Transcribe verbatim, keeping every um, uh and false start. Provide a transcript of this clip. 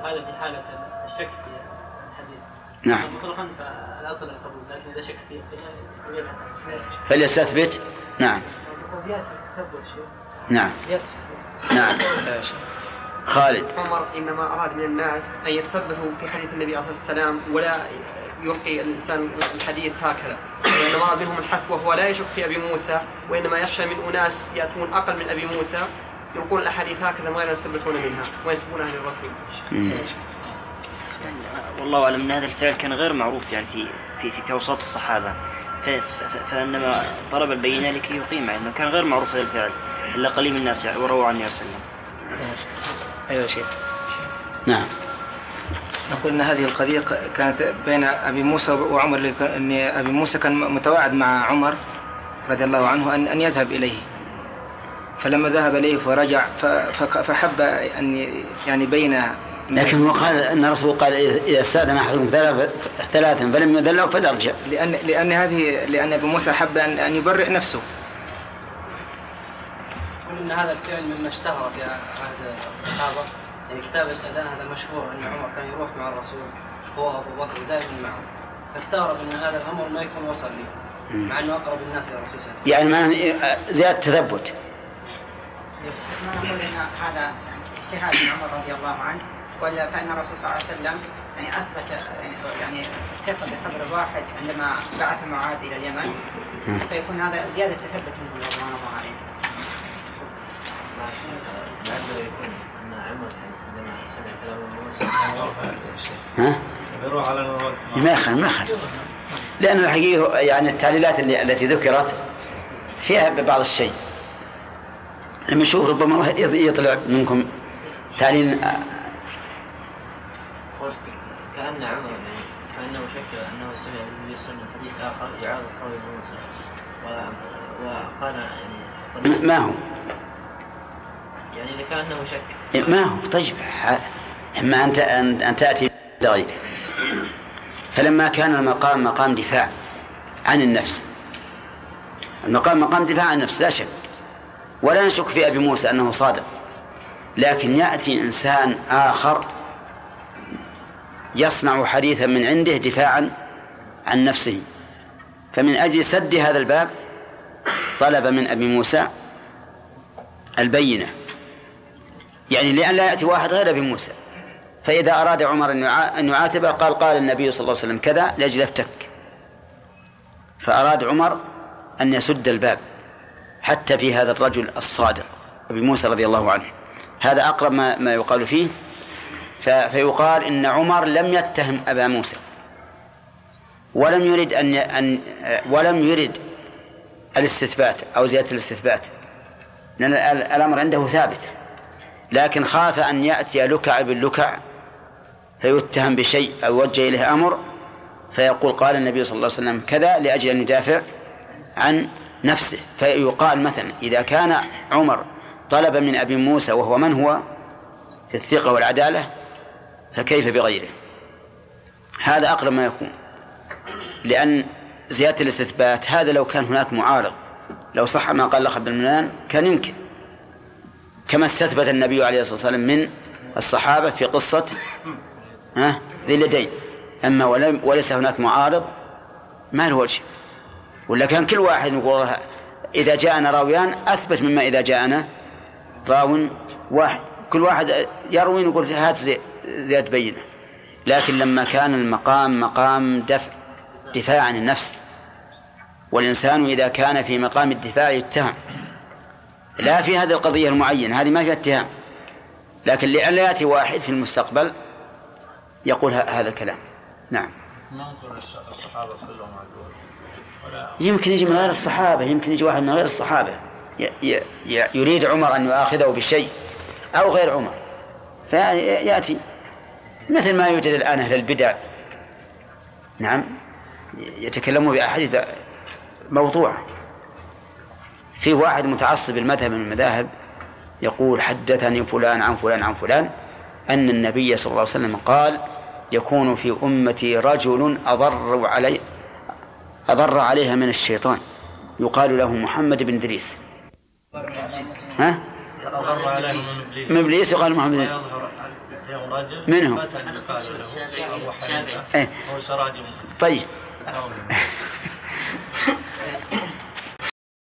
هذا في حالة الشك في الحديث. نعم. مطلقا فالأصل القبول، لكن إذا شك فيه فليستثبت. نعم. زيادة التثبت شيء. نعم. زيادة نعم. خالد. عمر إنما أراد من الناس أن يتثبتوا في حديث النبي عليه الصلاة والسلام ولا يلقي الإنسان الحديث هكذا، وإنما أراد منهم الحث، وهو لا يشك في أبي موسى، وإنما يخشى من أناس يأتون أقل من أبي موسى يلقون الأحاديث هكذا ما يثبتون منها ويسبونها للرسول. والله أعلم أن هذا الفعل كان غير معروف يعني في في في, في أوساط الصحابة، فإنما طلب البينة لكي يقيم، إنه كان غير معروف هذا الفعل إلا قليل من الناس يعني ورووا عنه وسلم. أيوة شيء. نعم. نقول أن هذه القضية كانت بين أبي موسى وعمر، أن أبي موسى كان متواعد مع عمر رضي الله عنه أن أن يذهب إليه، فلما ذهب إليه فرجع فحب أن يعني بينها. لكن هو قال أن الرسول قال إذا استأذن أحدكم ثلاثا فلم يدلوا فليرجع، لأن لأن هذه لأن أبي موسى حب أن أن يبرئ نفسه. إن هذا الفعل مما اشتهر في عهد الصحابة، يعني كتاب الاستئذان هذا مشهور أن عمر كان يروح مع الرسول هو أبو بكر دائما معه، فاستغرب أن هذا الأمر ما يكون وصل لي مع أنه أقرب الناس إلى الرسول صلى الله عليه وسلم. يعني ما زيادة تثبت. ما نقول إن هذا اجتهاد من عمر رضي الله عنه، ولا فإن الرسول صلى الله عليه وسلم يعني أثبت يعني ثقة بخبر الواحد عندما بعث معاذ إلى اليمن، فيكون هذا زيادة تثبت منه رضوان الله عليه. ها؟ ما خل ما خل لأن الحقيقة يعني التعليلات اللي التي ذكرت فيها بعض الشيء. لما نشوف ربما يطلع منكم تعليل. كأن عمر كأنه شك أنه سمع النبي صلى الله عليه وسلم حديث آخر يعارض قول موسى وقال يعني ما هو يعني إذا كان أنه شك ما هو. طيب إما أنت أن تأتي بغيره. فلما كان المقام مقام دفاع عن النفس، المقام مقام دفاع عن النفس لا شك، ولا نشك في أبي موسى أنه صادق، لكن يأتي إنسان آخر يصنع حديثا من عنده دفاعا عن نفسه، فمن أجل سد هذا الباب طلب من أبي موسى البينة، يعني لأن لا يأتي واحد غير أبي موسى. فإذا أراد عمر أن يعاتبه قال قال النبي صلى الله عليه وسلم كذا لأجل افتك، فأراد عمر أن يسد الباب حتى في هذا الرجل الصادق أبي موسى رضي الله عنه. هذا أقرب ما, ما يقال فيه. فيقال إن عمر لم يتهم أبا موسى ولم يرد أن أن ولم يرد الاستثبات أو زيادة الاستثبات، لأن الأمر عنده ثابت، لكن خاف أن يأتي لكع باللكع فيتهم بشيء أو يوجه إليه أمر فيقول قال النبي صلى الله عليه وسلم كذا لأجل أن يدافع عن نفسه. فيقال مثلا إذا كان عمر طلب من أبي موسى وهو من هو في الثقة والعدالة فكيف بغيره؟ هذا أقرب ما يكون، لأن زيادة الاستثبات هذا لو كان هناك معارض، لو صح ما قال لخ بن منان كان يمكن، كما استثبت النبي عليه الصلاة والسلام من الصحابة في قصة ها ذي اليدين. أما وليس هناك معارض ما له وجه، ولا كان كل واحد يقول إذا جاءنا راويان أثبت مما إذا جاءنا راو واحد، كل واحد يروي يقول هات زيادة بينة. لكن لما كان المقام مقام دفع دفاع عن النفس، والإنسان إذا كان في مقام الدفاع يتهم، لا في هذه القضية المعينة هذه ما فيها اتهام، لكن لئلا يأتي واحد في المستقبل يقول هذا الكلام. نعم. يمكن يجي من غير الصحابة، يمكن يجي واحد من غير الصحابة يريد عمر أن يؤاخذه بشيء أو غير عمر فيأتي، مثل ما يوجد الآن أهل البدع نعم يتكلموا بأحاديث موضوع. في واحد متعصب المذهب من المذاهب يقول حدثني فلان عن فلان عن فلان أن النبي صلى الله عليه وسلم قال يكون في أمتي رجل أضر علي أضر عليها من الشيطان يقال له محمد بن إدريس. ها؟ من إبليس يقال محمد بن اليوم رجل منهم؟ متى يقال له أبو حنيفة إيه. أو سراج طيب